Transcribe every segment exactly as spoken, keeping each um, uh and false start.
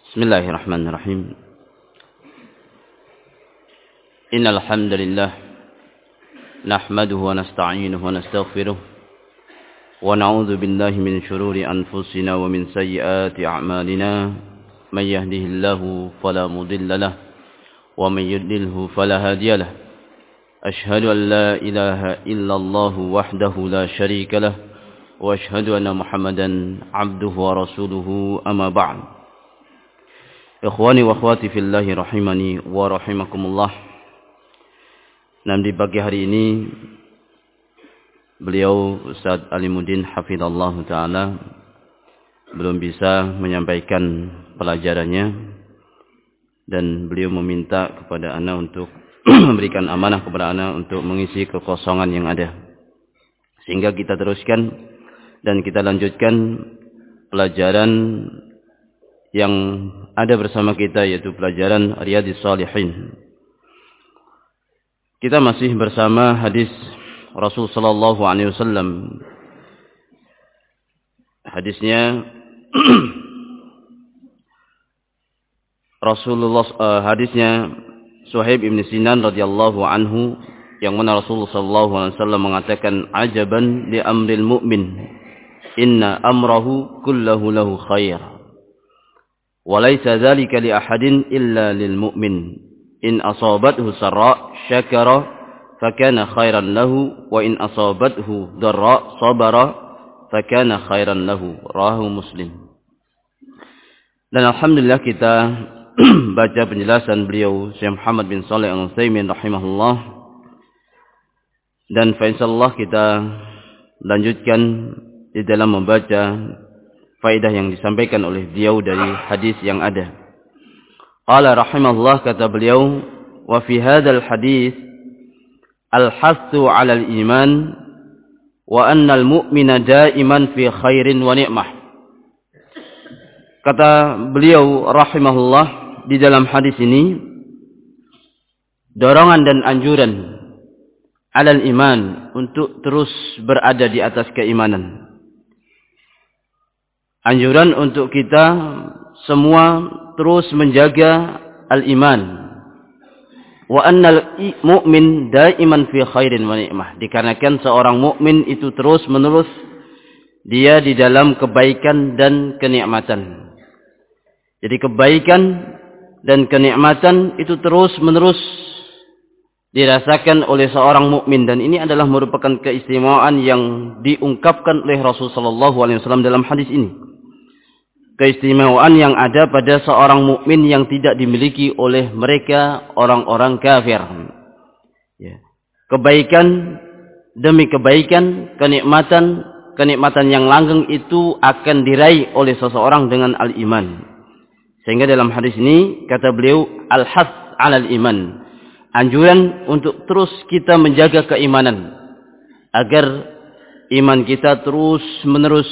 Bismillahirrahmanirrahim. Innal hamdalillah nahmaduhu wa nasta'inuhu wa nastaghfiruh wa na'udzu billahi min shururi anfusina wa min sayyiati a'malina. May yahdihillahu fala mudilla lahu wa may yudlilhu fala hadiya lahu. Ashhadu an la ilaha illallah wahdahu la syarika lahu wa ashhadu anna Muhammadan 'abduhu wa rasuluhu, amma ba'd. Ikhwani wa akhwati fillahi rahimani wa rahimakumullah. Nah, di pagi hari ini beliau Ustaz Alimuddin hafizallah ta'ala belum bisa menyampaikan pelajarannya, dan beliau meminta kepada ana untuk memberikan amanah kepada ana untuk mengisi kekosongan yang ada, sehingga kita teruskan dan kita lanjutkan pelajaran yang ada bersama kita, yaitu pelajaran Riyadhis Shalihin. Kita masih bersama hadis Rasul sallallahu alaihi wasallam. Hadisnya Rasulullah uh, hadisnya Suhaib ibn Sinan radhiyallahu anhu, yang mana Rasulullah sallallahu alaihi wasallam mengatakan, ajaban li amril mu'min, inna amrahu kullahu lahu khair. Walaysa dzalika li ahadin illa lil mu'min. In asabathu sarra syakara fakana khairan lahu wa in asabathu dharra sabara fakana khairan lahu. Rawahu Muslim. Dan alhamdulillah kita baca penjelasan beliau Syekh Muhammad bin Shalih Al-Utsaimin rahimahullah, dan insyaallah kita lanjutkan di dalam membaca faedah yang disampaikan oleh beliau dari hadis yang ada. Qala rahimahullah, kata beliau, wa fi hadzal hadis al-hassu 'ala al-iman wa anna al-mu'mina da'iman fi khairin wa ni'mah. Kata beliau rahimahullah, di dalam hadis ini dorongan dan anjuran 'ala al-iman, untuk terus berada di atas keimanan. Anjuran untuk kita semua terus menjaga al-iman. Wa annal mu'min daiman fi khairin wa ni'mah. Dikarenakan seorang mukmin itu terus menerus dia di dalam kebaikan dan kenikmatan. Jadi kebaikan dan kenikmatan itu terus menerus dirasakan oleh seorang mukmin, dan ini adalah merupakan keistimewaan yang diungkapkan oleh Rasul sallallahu alaihi wasallam dalam hadis ini. Keistimewaan yang ada pada seorang mukmin yang tidak dimiliki oleh mereka orang-orang kafir. Ya. Kebaikan demi kebaikan, kenikmatan, kenikmatan yang langgeng itu akan diraih oleh seseorang dengan al-iman. Sehingga dalam hadis ini kata beliau, al-hath 'alal iman, anjuran untuk terus kita menjaga keimanan agar iman kita terus menerus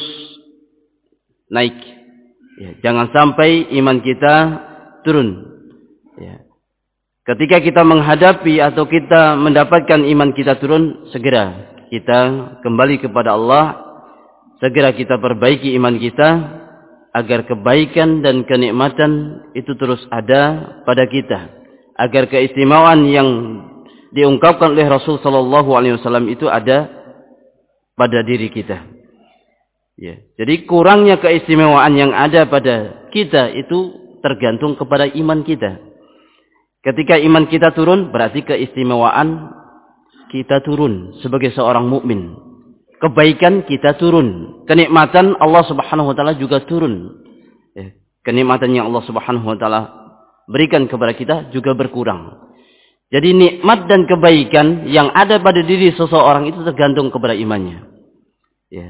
naik. Ya, jangan sampai iman kita turun. Ya. Ketika kita menghadapi atau kita mendapatkan iman kita turun, segera kita kembali kepada Allah, segera kita perbaiki iman kita agar kebaikan dan kenikmatan itu terus ada pada kita, agar keistimewaan yang diungkapkan oleh Rasul sallallahu alaihi wasallam itu ada pada diri kita. Ya, jadi kurangnya keistimewaan yang ada pada kita itu tergantung kepada iman kita. Ketika iman kita turun, berarti keistimewaan kita turun sebagai seorang mukmin. Kebaikan kita turun, kenikmatan Allah Subhanahu wa taala juga turun. Ya, kenikmatan yang Allah Subhanahu wa taala berikan kepada kita juga berkurang. Jadi nikmat dan kebaikan yang ada pada diri seseorang itu tergantung kepada imannya. Ya.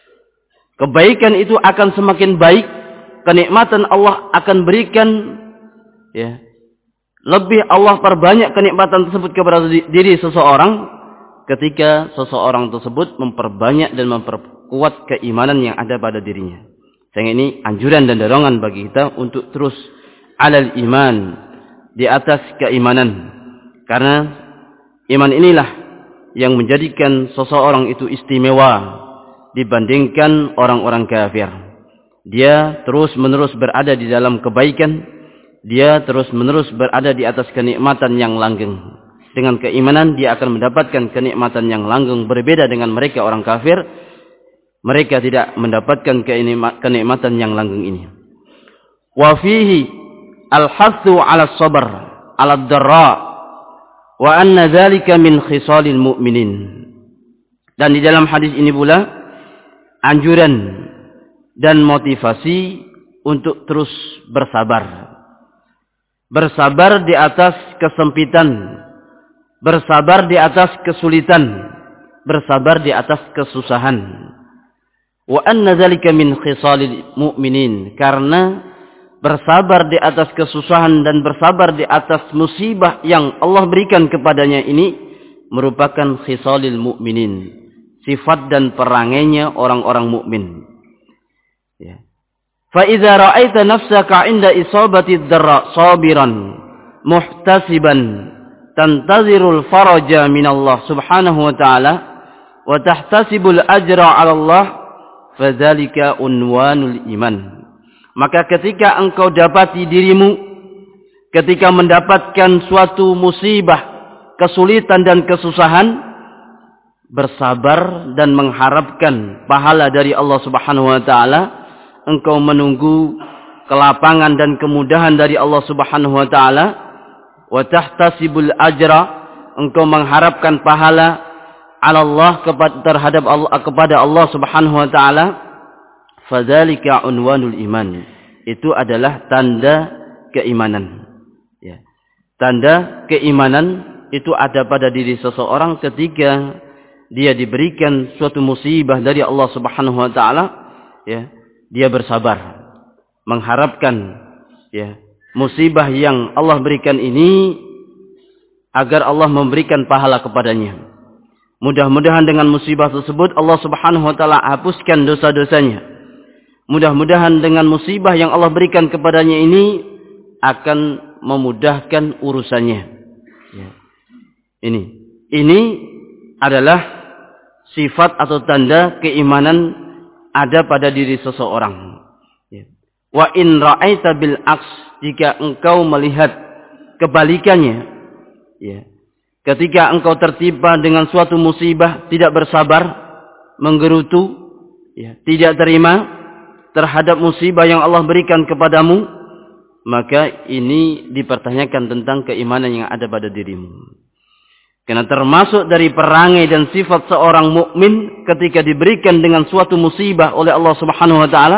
Kebaikan itu akan semakin baik, kenikmatan Allah akan berikan, ya, lebih Allah perbanyak kenikmatan tersebut kepada diri seseorang ketika seseorang tersebut memperbanyak dan memperkuat keimanan yang ada pada dirinya. Sehingga ini anjuran dan dorongan bagi kita untuk terus alal iman, di atas keimanan. Karena iman inilah yang menjadikan seseorang itu istimewa dibandingkan orang-orang kafir. dia terus-menerus berada di dalam kebaikan, dia terus-menerus berada di atas kenikmatan yang langgeng. Dengan keimanan dia akan mendapatkan kenikmatan yang langgeng, berbeda dengan mereka orang kafir. Mereka tidak mendapatkan kenikmatan yang langgeng ini. Wa fihi al-hathu 'ala as-sabr 'ala ad-dharra wa anna dzalika min khisalil mu'minin. Dan di dalam hadis ini pula anjuran dan motivasi untuk terus bersabar. Bersabar di atas kesempitan, bersabar di atas kesulitan, bersabar di atas kesusahan. Wa anna dzalika min khisalil mu'minin, karena bersabar di atas kesusahan dan bersabar di atas musibah yang Allah berikan kepadanya ini merupakan khisalil mu'minin, sifat dan perangainya orang-orang mukmin. Ya. Fa idza ra'aita nafsaka 'inda isabati ad-dharra sabiran muhtasiban tantazirul faraja min Allah subhanahu wa ta'ala wa tahtasibul ajra 'ala Allah fadzalika unwanul iman. Maka ketika engkau dapati dirimu ketika mendapatkan suatu musibah, kesulitan dan kesusahan, bersabar dan mengharapkan pahala dari Allah subhanahu wa ta'ala, engkau menunggu kelapangan dan kemudahan dari Allah subhanahu wa ta'ala, wa tahtasibul ajra, engkau mengharapkan pahala ala Allah terhadap Allah kepada Allah subhanahu wa ta'ala, fadzalika unwanul iman. Itu adalah tanda keimanan. Ya. Tanda keimanan itu ada pada diri seseorang ketika dia diberikan suatu musibah dari Allah subhanahu wa ta'ala, ya, dia bersabar mengharapkan, ya, musibah yang Allah berikan ini agar Allah memberikan pahala kepadanya. Mudah-mudahan dengan musibah tersebut Allah subhanahu wa ta'ala hapuskan dosa-dosanya. Mudah-mudahan dengan musibah yang Allah berikan kepadanya ini akan memudahkan urusannya. Ya. Ini, ini adalah sifat atau tanda keimanan ada pada diri seseorang. Ya. Wa in ra'aita bil aks, jika engkau melihat kebalikannya, ya, ketika engkau tertimpa dengan suatu musibah, tidak bersabar, menggerutu, ya, tidak terima terhadap musibah yang Allah berikan kepadamu, maka ini dipertanyakan tentang keimanan yang ada pada dirimu. Karena termasuk dari perangai dan sifat seorang mukmin ketika diberikan dengan suatu musibah oleh Allah Subhanahu wa taala,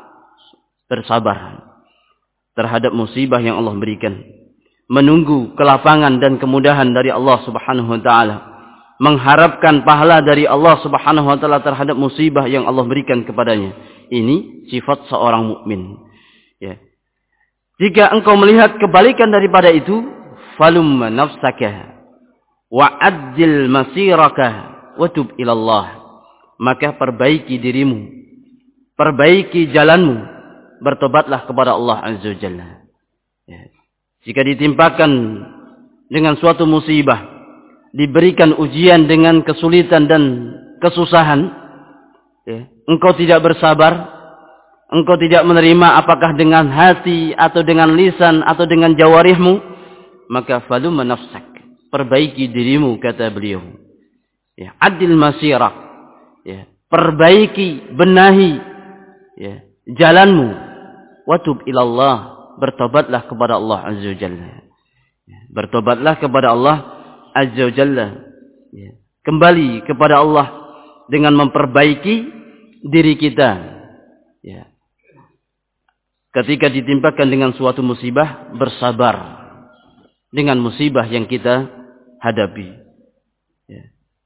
bersabar terhadap musibah yang Allah berikan, menunggu kelapangan dan kemudahan dari Allah Subhanahu wa taala, mengharapkan pahala dari Allah Subhanahu wa taala terhadap musibah yang Allah berikan kepadanya. Ini sifat seorang mukmin. Ya. Jika engkau melihat kebalikan daripada itu, falumma nafsaka wa'addil masiraka wa tub ilallah, maka perbaiki dirimu, perbaiki jalanmu, bertobatlah kepada Allah Azza wa Jalla. Ya. Jika ditimpakan dengan suatu musibah, diberikan ujian dengan kesulitan dan kesusahan, ya, engkau tidak bersabar, engkau tidak menerima apakah dengan hati atau dengan lisan atau dengan jawarihmu, maka falumma nafsak, perbaiki dirimu, kata beliau. Ya, adil masirah, ya, perbaiki, benahi, ya, jalanmu, watub ilallah, bertobatlah kepada Allah Azza wa Jalla. Ya, bertobatlah kepada Allah Azza wa Jalla. Ya, kembali kepada Allah dengan memperbaiki diri kita. Ya. Ketika ditimpakan dengan suatu musibah, bersabar dengan musibah yang kita hadapi. Ya.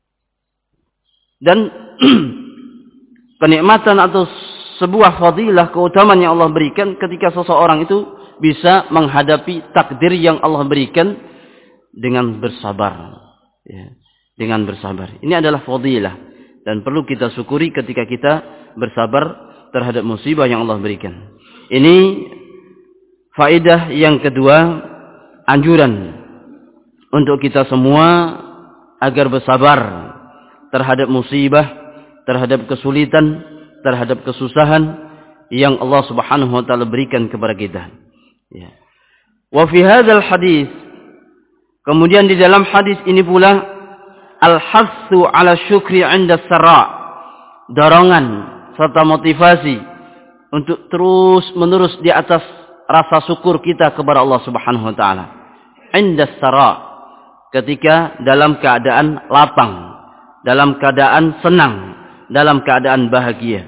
Dan kenikmatan atau sebuah fadilah, keutamaan yang Allah berikan ketika seseorang itu bisa menghadapi takdir yang Allah berikan dengan bersabar. Ya. Dengan bersabar. Ini adalah fadilah. Dan perlu kita syukuri ketika kita bersabar terhadap musibah yang Allah berikan. Ini faedah yang kedua, anjuran untuk kita semua agar bersabar terhadap musibah, terhadap kesulitan, terhadap kesusahan, yang Allah Subhanahu wa taala berikan kepada kita. Ya. Wa fi hadzal hadis, kemudian di dalam hadis ini pula al-hassu 'ala syukri 'inda sarra, dorongan serta motivasi untuk terus menerus di atas rasa syukur kita kepada Allah Subhanahu wa taala. 'Inda sarra, ketika dalam keadaan lapang, dalam keadaan senang, dalam keadaan bahagia.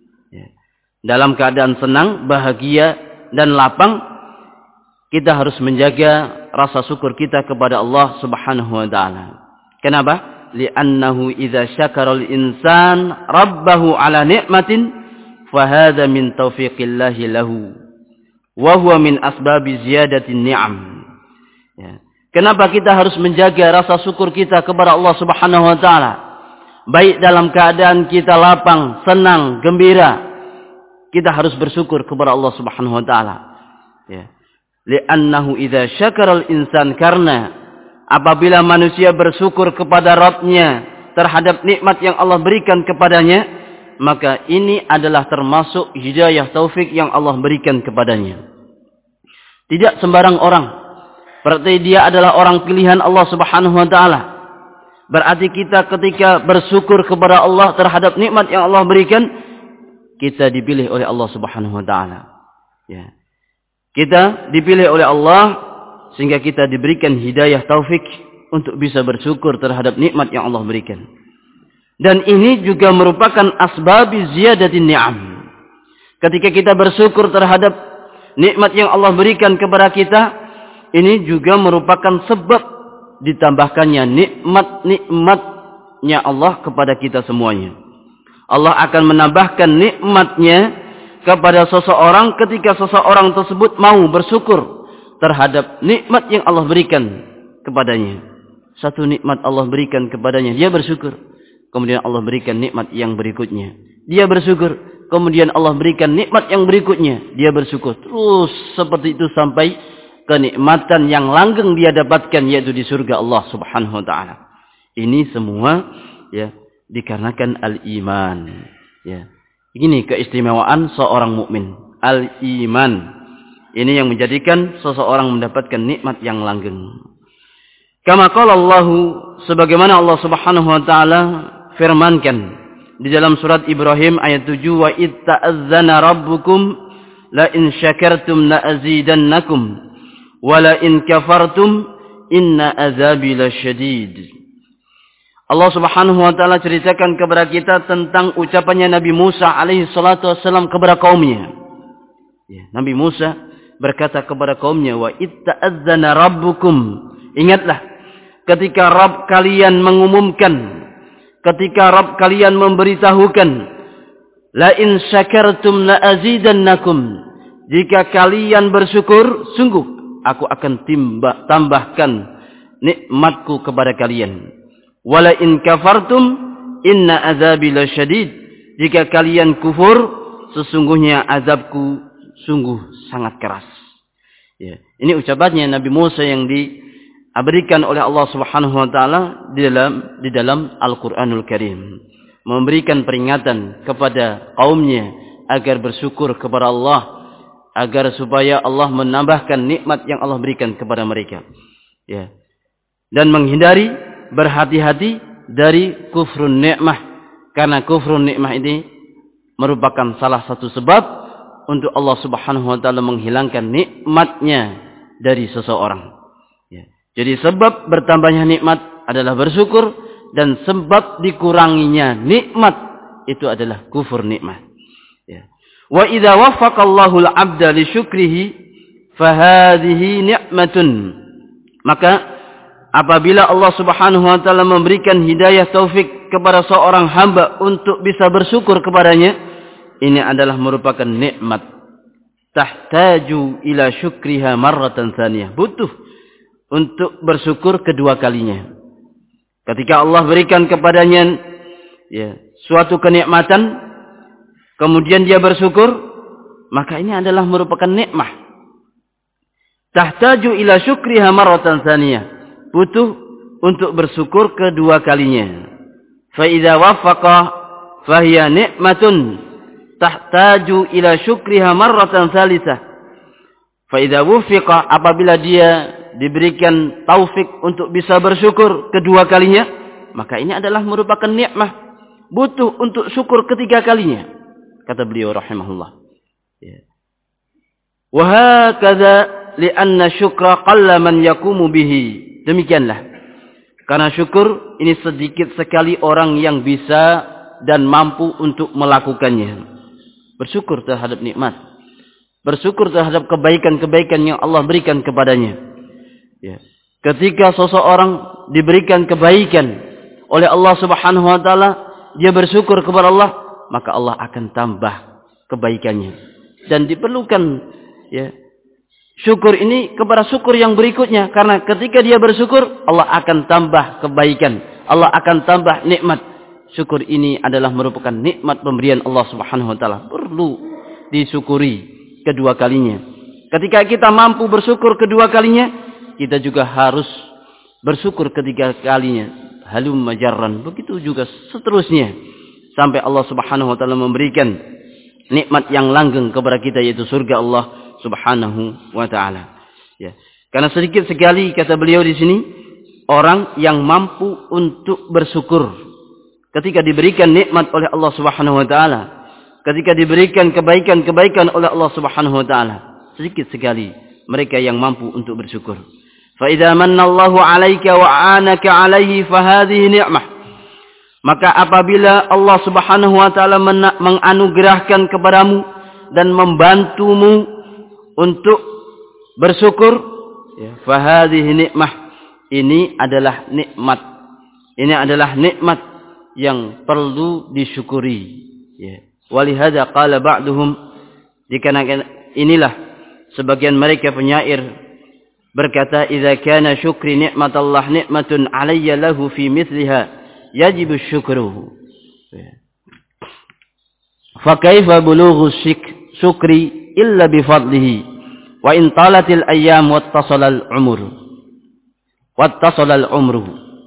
Dalam keadaan senang, bahagia, dan lapang, kita harus menjaga rasa syukur kita kepada Allah Subhanahu wa taala. Kenapa? Li'annahu idza syakara al-insan rabbahu 'ala ni'matin fa hadza min taufiqillahi lahu wa huwa min asbabi ziyadatin ni'am. Ya. Kenapa kita harus menjaga rasa syukur kita kepada Allah Subhanahu wa taala? Baik dalam keadaan kita lapang, senang, gembira, kita harus bersyukur kepada Allah Subhanahu wa taala. Ya. Li'annahu idza syakara al-insan, karena apabila manusia bersyukur kepada Rabb-nya terhadap nikmat yang Allah berikan kepadanya, maka ini adalah termasuk hidayah taufik yang Allah berikan kepadanya. Tidak sembarang orang, berarti dia adalah orang pilihan Allah Subhanahu wa taala. Berarti kita ketika bersyukur kepada Allah terhadap nikmat yang Allah berikan, kita dipilih oleh Allah Subhanahu wa taala. Ya. Kita dipilih oleh Allah sehingga kita diberikan hidayah taufik untuk bisa bersyukur terhadap nikmat yang Allah berikan. Dan ini juga merupakan asbabi ziyadatin ni'am. Ketika kita bersyukur terhadap nikmat yang Allah berikan kepada kita, ini juga merupakan sebab ditambahkannya nikmat-nikmatnya Allah kepada kita semuanya. Allah akan menambahkan nikmatnya kepada seseorang ketika seseorang tersebut mau bersyukur terhadap nikmat yang Allah berikan kepadanya. Satu nikmat Allah berikan kepadanya, dia bersyukur. Kemudian Allah berikan nikmat yang berikutnya, dia bersyukur. Kemudian Allah berikan nikmat yang berikutnya, dia bersyukur. Terus seperti itu sampai kenikmatan yang langgeng dia dapatkan, yaitu di surga Allah Subhanahu wa taala. Ini semua ya dikarenakan al-iman. Ya. Ini keistimewaan seorang mukmin. Al-iman. Ini yang menjadikan seseorang mendapatkan nikmat yang langgeng. Kama qala Allah, sebagaimana Allah Subhanahu wa taala firmankan di dalam surat Ibrahim ayat tujuh, wa id ta'azzana rabbukum la in syakartum la azidannakum wa la in kafartum inna azabi lasyadid. Allah Subhanahu wa taala ceritakan kepada kita tentang ucapannya Nabi Musa alaihi salatu wassalam kepada kaumnya. Ya, Nabi Musa berkata kepada kaumnya, wa itta'adzana rabbukum. Ingatlah ketika Rabb kalian mengumumkan, ketika Rabb kalian memberitahukan, la in syakartum la azidannakum. Jika kalian bersyukur, sungguh aku akan timbah, tambahkan nikmatku kepada kalian. Wala in kafartum inna azabi lasyadid. Jika kalian kufur, sesungguhnya azabku sungguh sangat keras. Ya. Ini ucapannya Nabi Musa yang diberikan oleh Allah Subhanahu wa taala di dalam di dalam Al-Qur'anul Karim, memberikan peringatan kepada kaumnya agar bersyukur kepada Allah, agar supaya Allah menambahkan nikmat yang Allah berikan kepada mereka. Ya. Dan menghindari, berhati-hati dari kufrun nikmah, karena kufrun nikmah ini merupakan salah satu sebab untuk Allah Subhanahu wa taala menghilangkan nikmatnya dari seseorang. Ya. Jadi sebab bertambahnya nikmat adalah bersyukur, dan sebab dikuranginya nikmat itu adalah kufur nikmat. Ya. Wa idza waffaqa Allahu al-'abda li syukrihi fa hadhihi ni'matun. Maka apabila Allah Subhanahu wa taala memberikan hidayah taufik kepada seorang hamba untuk bisa bersyukur kepadanya, ini adalah merupakan nikmat. Tahtaju ila syukriha marratan tsaniyah. Butuh untuk bersyukur kedua kalinya. Ketika Allah berikan kepadanya ya, suatu kenikmatan, kemudian dia bersyukur, maka ini adalah merupakan nikmat. Tahtaju ila syukriha marratan tsaniyah. Butuh untuk bersyukur kedua kalinya. Fa idza waffaqa fa hiya nikmatun. tahtaju ila syukriha marratan tsalitsah. Fa idza wufiqa, apabila dia diberikan taufik untuk bisa bersyukur kedua kalinya, maka ini adalah merupakan nikmat. Butuh untuk syukur ketiga kalinya, kata beliau rahimahullah. Ya. Wa hakadha li'anna syukra qalla man yaqumu bihi. Demikianlah. Karena syukur ini sedikit sekali orang yang bisa dan mampu untuk melakukannya. Bersyukur terhadap nikmat. Bersyukur terhadap kebaikan-kebaikan yang Allah berikan kepadanya. Ya. Ketika seseorang diberikan kebaikan oleh Allah Subhanahu wa taala, dia bersyukur kepada Allah, maka Allah akan tambah kebaikannya. Dan diperlukan ya, syukur ini kepada syukur yang berikutnya. Karena ketika dia bersyukur, Allah akan tambah kebaikan. Allah akan tambah nikmat. Syukur ini adalah merupakan nikmat pemberian Allah Subhanahu wa taala. Perlu disyukuri kedua kalinya. Ketika kita mampu bersyukur kedua kalinya, kita juga harus bersyukur ketiga kalinya. Halum majarran. Begitu juga seterusnya. Sampai Allah Subhanahu wa taala memberikan nikmat yang langgeng kepada kita, yaitu surga Allah Subhanahu wa taala. Ya. Karena sedikit sekali, kata beliau di sini, orang yang mampu untuk bersyukur ketika diberikan nikmat oleh Allah Subhanahu wa taala, ketika diberikan kebaikan-kebaikan oleh Allah Subhanahu wa taala. Sedikit sekali mereka yang mampu untuk bersyukur. Fa idza manna Allahu 'alaika wa 'anaka 'alaihi fa hadhihi ni'mah. Maka apabila Allah Subhanahu wa taala menganugerahkan kepadamu dan membantumu untuk bersyukur, ya, fa hadhihi ni'mah. Ini adalah nikmat. Ini adalah nikmat yang perlu disyukuri. Ya. Walihada qala ba'duhum, dikarenakan inilah sebagian mereka penyair berkata, idza kana syukri nikmatallah nikmatun alayya lahu fi mithliha yajibu syukruhu. Fa kaifa bulughu syukri illa bi fadlihi wa in talatil ayyam wattasala al umur wattasala al umru.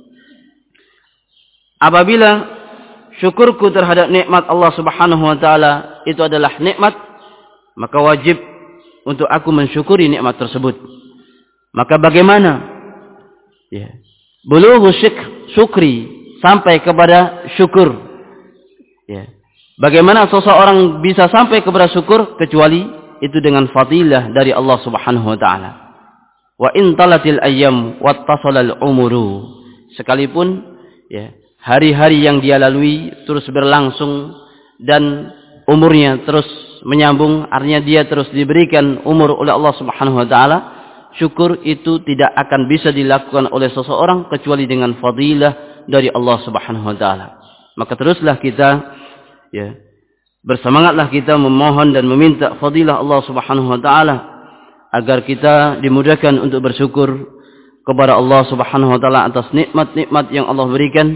Apabila syukurku terhadap nikmat Allah Subhanahu wa taala itu adalah nikmat, maka wajib untuk aku mensyukuri nikmat tersebut. Maka bagaimana? Ya. Bulughu syukri, sampai kepada syukur. Ya. Bagaimana seseorang bisa sampai kepada syukur kecuali itu dengan fadilah dari Allah Subhanahu wa taala. Wa in talatil ayyam wattasalal umuru. Sekalipun ya, hari-hari yang dia lalui terus berlangsung dan umurnya terus menyambung, artinya dia terus diberikan umur oleh Allah Subhanahu wa taala, syukur itu tidak akan bisa dilakukan oleh seseorang kecuali dengan fadilah dari Allah Subhanahu wa taala. Maka teruslah kita ya, bersemangatlah kita memohon dan meminta fadilah Allah Subhanahu wa taala agar kita dimudahkan untuk bersyukur kepada Allah Subhanahu wa taala atas nikmat-nikmat yang Allah berikan,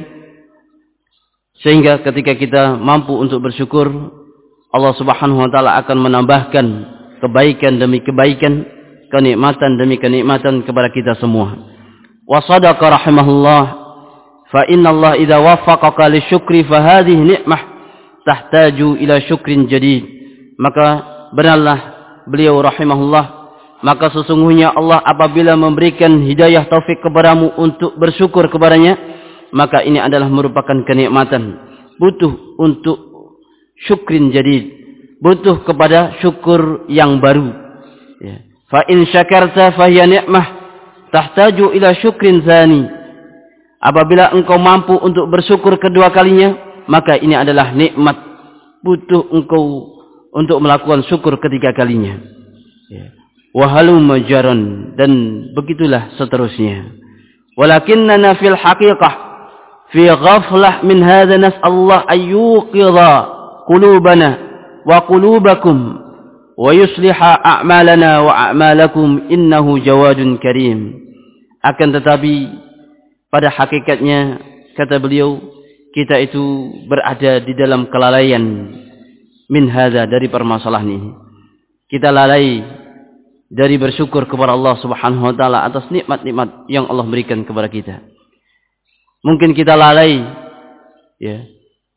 sehingga ketika kita mampu untuk bersyukur, Allah Subhanahu wa taala akan menambahkan kebaikan demi kebaikan, kenikmatan demi kenikmatan kepada kita semua. Wa sadaqa rahimahullah, fa inna Allah idza waffaqaka lisyukri fa hadhihi ni'mah tahtaju ila syukrin jadid. Maka benarlah beliau rahimahullah, maka sesungguhnya Allah apabila memberikan hidayah taufik kepadamu untuk bersyukur kepadanya, maka ini adalah merupakan kenikmatan. Butuh untuk syukrin jadid, butuh kepada syukur yang baru. Ya. Fa in syakarta fahiya ni'mah tahtaju ila syukrin tsani. Apabila engkau mampu untuk bersyukur kedua kalinya, maka ini adalah nikmat. Butuh engkau untuk melakukan syukur ketiga kalinya. Ya. Wa halumma jaran, dan begitulah seterusnya. Walakinnana fil haqiqah fi ghaflah min hadha nas'allah ayyuqidha qulubana wa qulubakum wa yusliha a'malana wa a'malakum innahu jawadun karim. Akan tetapi pada hakikatnya, kata beliau, kita itu berada di dalam kelalaian min hadza, dari permasalahan ini. Kita lalai dari bersyukur kepada Allah Subhanahu wa taala atas nikmat-nikmat yang Allah berikan kepada kita. Mungkin kita lalai ya,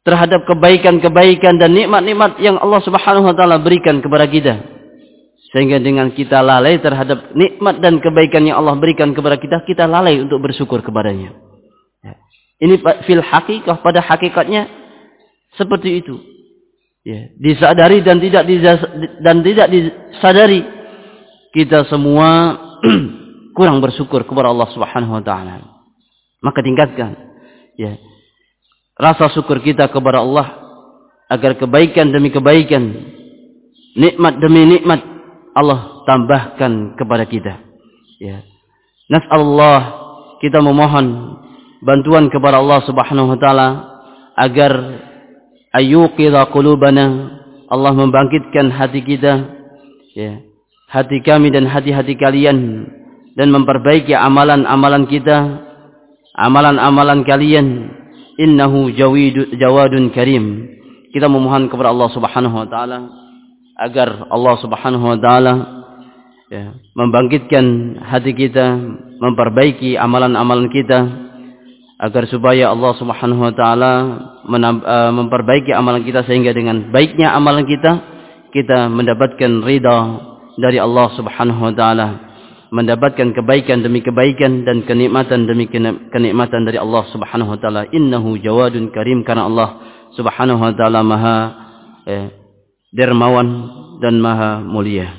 terhadap kebaikan-kebaikan dan nikmat-nikmat yang Allah Subhanahu wa taala berikan kepada kita. Sehingga dengan kita lalai terhadap nikmat dan kebaikan yang Allah berikan kepada kita, kita lalai untuk bersyukur kepadanya. Ini fil hakikah, pada hakikatnya seperti itu. Ya, disadari dan tidak dan tidak disadari, kita semua kurang bersyukur kepada Allah Subhanahu wa taala. Maka tingkatkan ya rasa syukur kita kepada Allah agar kebaikan demi kebaikan, nikmat demi nikmat Allah tambahkan kepada kita. Ya. Nas'alullah, kita memohon bantuan kepada Allah Subhanahu wa taala agar ayyuqidha qulubana, Allah membangkitkan hati kita, ya, hati kami dan hati-hati kalian, dan memperbaiki amalan-amalan kita, amalan-amalan kalian. Innahu jawidu, jawadun karim. Kita memohon kepada Allah Subhanahu wa taala agar Allah Subhanahu wa taala ya, membangkitkan hati kita, memperbaiki amalan-amalan kita, agar supaya Allah Subhanahu wa taala memperbaiki amalan kita, sehingga dengan baiknya amalan kita, kita mendapatkan ridha dari Allah Subhanahu wa taala, mendapatkan kebaikan demi kebaikan dan kenikmatan demi kenikmatan dari Allah Subhanahu wa taala. Innahu jawadun karim, karena Allah Subhanahu wa taala maha eh, dermawan dan maha mulia.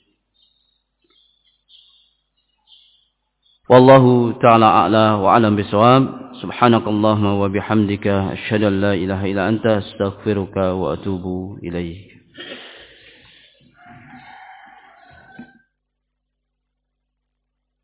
Wallahu ta'ala a'la wa a'lam bisawab. Subhanakallahumma wa bihamdika asyhadu an la ilaha illa anta astaghfiruka wa atubu ilaik.